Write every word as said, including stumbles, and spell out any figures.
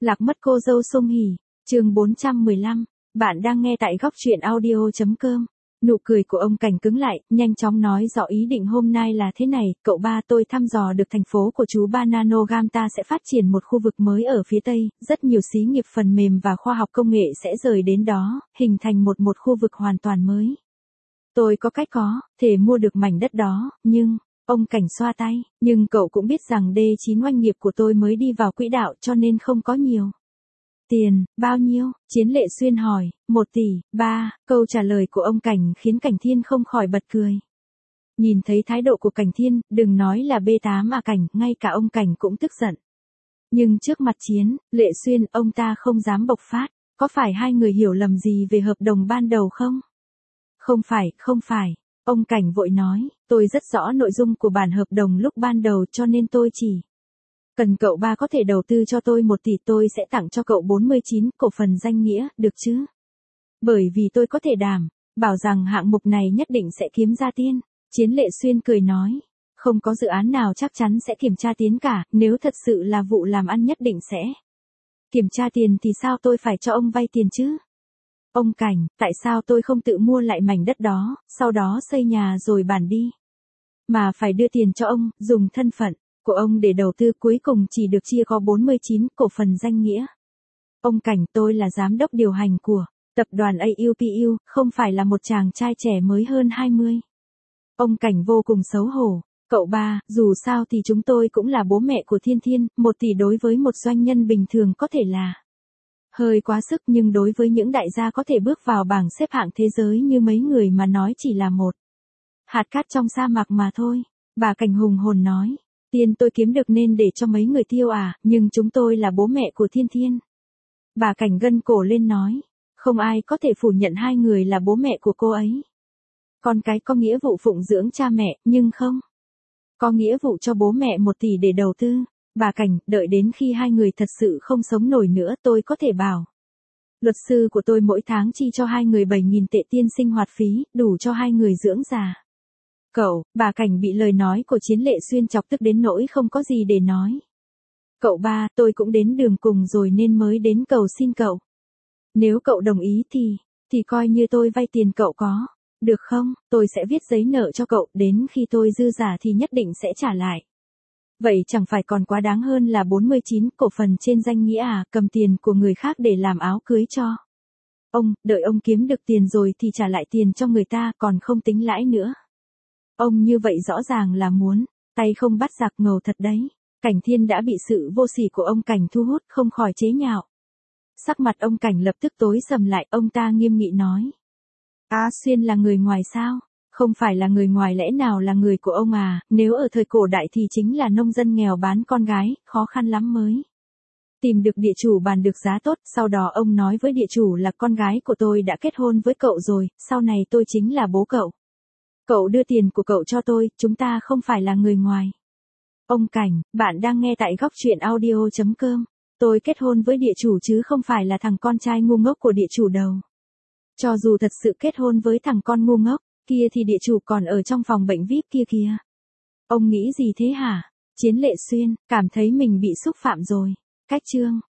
Lạc mất cô dâu Song Hỷ, chương bốn trăm mười lăm, bạn đang nghe tại góc truyện audio.com. Nụ cười của ông Cảnh cứng lại, nhanh chóng nói rõ ý định hôm nay là thế này, cậu ba tôi thăm dò được thành phố của chú Bananogram ta sẽ phát triển một khu vực mới ở phía Tây, rất nhiều xí nghiệp phần mềm và khoa học công nghệ sẽ rời đến đó, hình thành một một khu vực hoàn toàn mới. Tôi có cách có, thể mua được mảnh đất đó, nhưng... Ông Cảnh xoa tay, nhưng cậu cũng biết rằng đê chín doanh nghiệp của tôi mới đi vào quỹ đạo cho nên không có nhiều. Tiền, bao nhiêu? Chiến Lệ Xuyên hỏi, một tỷ, ba, câu trả lời của ông Cảnh khiến Cảnh Thiên không khỏi bật cười. Nhìn thấy thái độ của Cảnh Thiên, đừng nói là bê tám à Cảnh, ngay cả ông Cảnh cũng tức giận. Nhưng trước mặt Chiến, Lệ Xuyên, ông ta không dám bộc phát, có phải hai người hiểu lầm gì về hợp đồng ban đầu không? Không phải, không phải. Ông Cảnh vội nói, tôi rất rõ nội dung của bản hợp đồng lúc ban đầu cho nên tôi chỉ cần cậu ba có thể đầu tư cho tôi một tỷ tôi sẽ tặng cho cậu bốn mươi chín cổ phần danh nghĩa, được chứ? Bởi vì tôi có thể đảm bảo rằng hạng mục này nhất định sẽ kiếm ra tiền. Chiến Lệ Xuyên cười nói, không có dự án nào chắc chắn sẽ kiểm tra tiền cả, nếu thật sự là vụ làm ăn nhất định sẽ kiểm tra tiền thì sao tôi phải cho ông vay tiền chứ? Ông Cảnh, tại sao tôi không tự mua lại mảnh đất đó, sau đó xây nhà rồi bàn đi? Mà phải đưa tiền cho ông, dùng thân phận của ông để đầu tư cuối cùng chỉ được chia có bốn mươi chín cổ phần danh nghĩa. Ông Cảnh, tôi là giám đốc điều hành của tập đoàn a u pê u, không phải là một chàng trai trẻ mới hơn hai mươi. Ông Cảnh vô cùng xấu hổ. Cậu ba, dù sao thì chúng tôi cũng là bố mẹ của Thiên Thiên, một tỷ đối với một doanh nhân bình thường có thể là hơi quá sức nhưng đối với những đại gia có thể bước vào bảng xếp hạng thế giới như mấy người mà nói chỉ là một hạt cát trong sa mạc mà thôi. Bà Cảnh hùng hồn nói, tiền tôi kiếm được nên để cho mấy người tiêu à, nhưng chúng tôi là bố mẹ của Thiên Thiên. Bà Cảnh gân cổ lên nói, không ai có thể phủ nhận hai người là bố mẹ của cô ấy. Con cái có nghĩa vụ phụng dưỡng cha mẹ, nhưng không có nghĩa vụ cho bố mẹ một tỷ để đầu tư. Bà Cảnh, đợi đến khi hai người thật sự không sống nổi nữa tôi có thể bảo luật sư của tôi mỗi tháng chi cho hai người bảy nghìn tệ tiền sinh hoạt phí, đủ cho hai người dưỡng già. Cậu, bà Cảnh bị lời nói của Chiến Lệ Xuyên chọc tức đến nỗi không có gì để nói. Cậu ba, tôi cũng đến đường cùng rồi nên mới đến cầu xin cậu. Nếu cậu đồng ý thì, thì coi như tôi vay tiền cậu có, được không? Tôi sẽ viết giấy nợ cho cậu, đến khi tôi dư giả thì nhất định sẽ trả lại. Vậy chẳng phải còn quá đáng hơn là bốn mươi chín cổ phần trên danh nghĩa à, cầm tiền của người khác để làm áo cưới cho ông, đợi ông kiếm được tiền rồi thì trả lại tiền cho người ta còn không tính lãi nữa. Ông như vậy rõ ràng là muốn tay không bắt giặc, ngầu thật đấy. Cảnh Thiên đã bị sự vô sỉ của ông Cảnh thu hút, không khỏi chế nhạo. Sắc mặt ông Cảnh lập tức tối sầm lại, ông ta nghiêm nghị nói. Á Xuyên là người ngoài sao? Không phải là người ngoài lẽ nào là người của ông à, nếu ở thời cổ đại thì chính là nông dân nghèo bán con gái, khó khăn lắm mới tìm được địa chủ bàn được giá tốt, sau đó ông nói với địa chủ là con gái của tôi đã kết hôn với cậu rồi, sau này tôi chính là bố cậu. Cậu đưa tiền của cậu cho tôi, chúng ta không phải là người ngoài. Ông Cảnh, bạn đang nghe tại góc truyện audio.com. Tôi kết hôn với địa chủ chứ không phải là thằng con trai ngu ngốc của địa chủ đâu. Cho dù thật sự kết hôn với thằng con ngu ngốc kia thì địa chủ còn ở trong phòng bệnh vi ai pi kia kìa. Ông nghĩ gì thế hả? Chiến Lệ Xuyên, cảm thấy mình bị xúc phạm rồi. Cách chương.